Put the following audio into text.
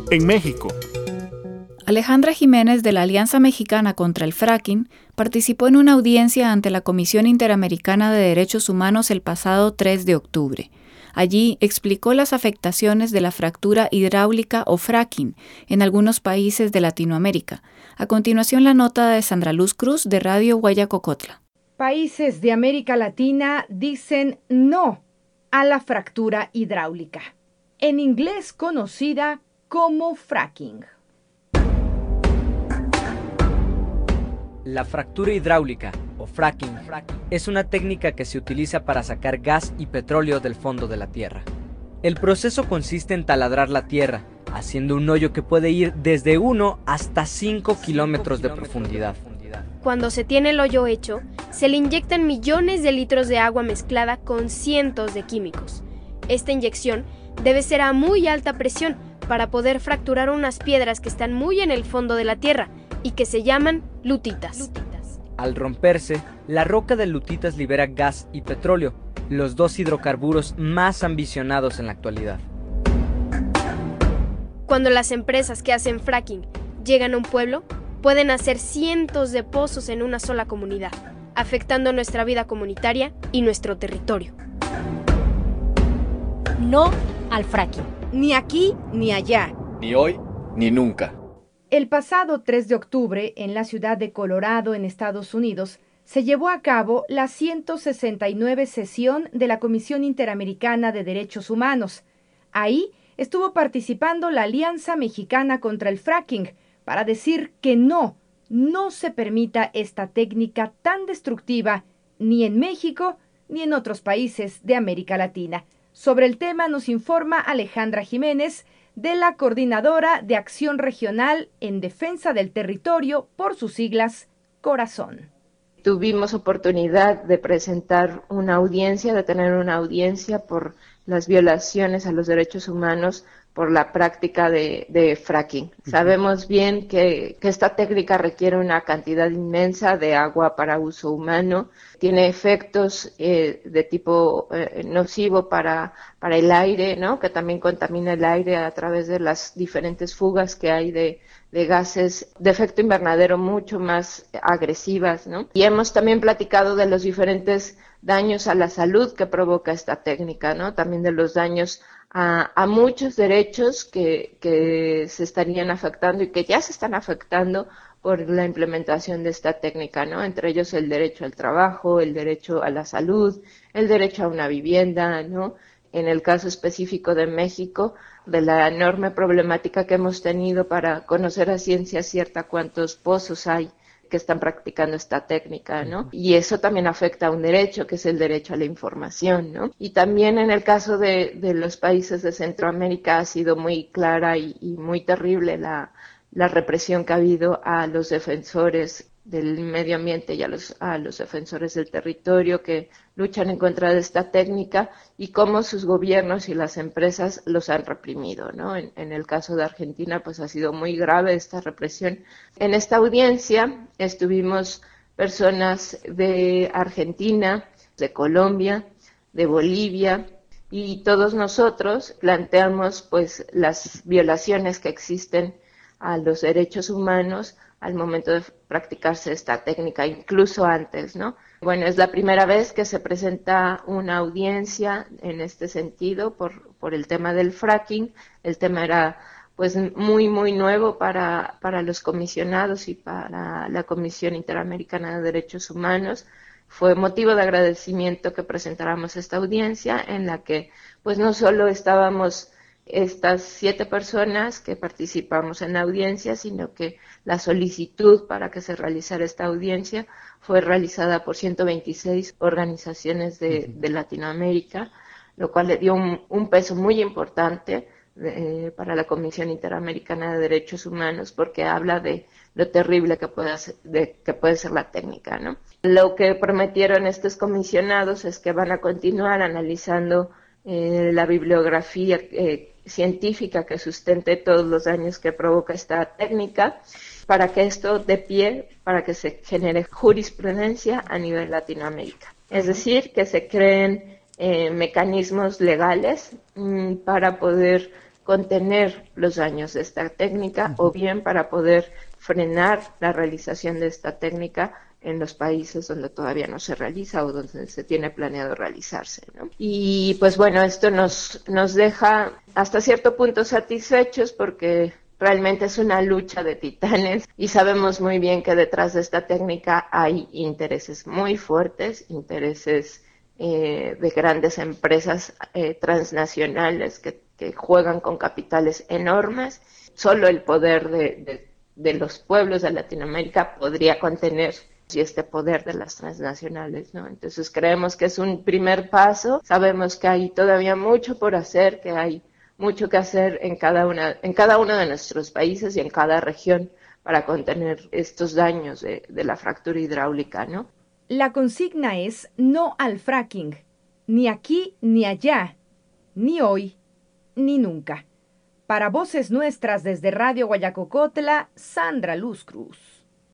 en México. Alejandra Jiménez, de la Alianza Mexicana contra el Fracking, participó en una audiencia ante la Comisión Interamericana de Derechos Humanos el pasado 3 de octubre. Allí explicó las afectaciones de la fractura hidráulica o fracking en algunos países de Latinoamérica. A continuación, la nota de Sandra Luz Cruz, de Radio Guayacocotla. Países de América Latina dicen no a la fractura hidráulica, en inglés conocida como fracking. La fractura hidráulica, o fracking, es una técnica que se utiliza para sacar gas y petróleo del fondo de la tierra. El proceso consiste en taladrar la tierra, haciendo un hoyo que puede ir desde 1 hasta 5 kilómetros de profundidad. Cuando se tiene el hoyo hecho, se le inyectan millones de litros de agua mezclada con cientos de químicos. Esta inyección debe ser a muy alta presión para poder fracturar unas piedras que están muy en el fondo de la tierra y que se llaman lutitas. Al romperse, la roca de lutitas libera gas y petróleo, los dos hidrocarburos más ambicionados en la actualidad. Cuando las empresas que hacen fracking llegan a un pueblo, pueden hacer cientos de pozos en una sola comunidad, afectando nuestra vida comunitaria y nuestro territorio. No al fracking. Ni aquí ni allá. Ni hoy ni nunca. El pasado 3 de octubre, en la ciudad de Colorado, en Estados Unidos, se llevó a cabo la 169 sesión de la Comisión Interamericana de Derechos Humanos. Ahí estuvo participando la Alianza Mexicana contra el Fracking para decir que no se permita esta técnica tan destructiva ni en México ni en otros países de América Latina. Sobre el tema nos informa Alejandra Jiménez, de la Coordinadora de Acción Regional en Defensa del Territorio, por sus siglas, Corazón. Tuvimos oportunidad de presentar una audiencia, de tener una audiencia por las violaciones a los derechos humanos por la práctica de fracking. Sabemos bien que esta técnica requiere una cantidad inmensa de agua para uso humano, tiene efectos de tipo nocivo para el aire, ¿no? Que también contamina el aire a través de las diferentes fugas que hay de gases de efecto invernadero mucho más agresivas, ¿no? Y hemos también platicado de los diferentes daños a la salud que provoca esta técnica, ¿no? También de los daños a muchos derechos que se estarían afectando y que ya se están afectando por la implementación de esta técnica, ¿no? Entre ellos el derecho al trabajo, el derecho a la salud, el derecho a una vivienda, ¿no? En el caso específico de México, de la enorme problemática que hemos tenido para conocer a ciencia cierta cuántos pozos hay que están practicando esta técnica, ¿no? Y eso también afecta a un derecho, que es el derecho a la información, ¿no? Y también en el caso de los países de Centroamérica ha sido muy clara y muy terrible la represión que ha habido a los defensores del medio ambiente y a los defensores del territorio que luchan en contra de esta técnica y cómo sus gobiernos y las empresas los han reprimido, ¿no? En el caso de Argentina, pues ha sido muy grave esta represión. En esta audiencia estuvimos personas de Argentina, de Colombia, de Bolivia, y todos nosotros planteamos pues las violaciones que existen a los derechos humanos al momento de practicarse esta técnica, incluso antes, ¿no? Bueno, es la primera vez que se presenta una audiencia en este sentido por el tema del fracking. El tema era pues muy nuevo para los comisionados y para la Comisión Interamericana de Derechos Humanos. Fue motivo de agradecimiento que presentáramos esta audiencia en la que pues no solo estábamos estas 7 personas que participamos en la audiencia, sino que la solicitud para que se realizara esta audiencia fue realizada por 126 organizaciones de Latinoamérica, lo cual le dio un peso muy importante para la Comisión Interamericana de Derechos Humanos, porque habla de lo terrible que puede ser la técnica, ¿no? Lo que prometieron estos comisionados es que van a continuar analizando la bibliografía científica que sustente todos los daños que provoca esta técnica, para que esto dé pie, para que se genere jurisprudencia a nivel Latinoamérica. Es decir, que se creen mecanismos legales para poder contener los daños de esta técnica o bien para poder frenar la realización de esta técnica en los países donde todavía no se realiza o donde se tiene planeado realizarse, ¿no? Y pues bueno, esto nos deja hasta cierto punto satisfechos porque realmente es una lucha de titanes y sabemos muy bien que detrás de esta técnica hay intereses muy fuertes, intereses de grandes empresas transnacionales que juegan con capitales enormes. Solo el poder de los pueblos de Latinoamérica podría contener este poder de las transnacionales, ¿no? Entonces creemos que es un primer paso. Sabemos que hay todavía mucho por hacer, que hay mucho que hacer en cada uno de nuestros países y en cada región para contener estos daños de la fractura hidráulica, ¿no? La consigna es no al fracking, ni aquí ni allá, ni hoy ni nunca. Para Voces Nuestras desde Radio Guayacocotla, Sandra Luz Cruz.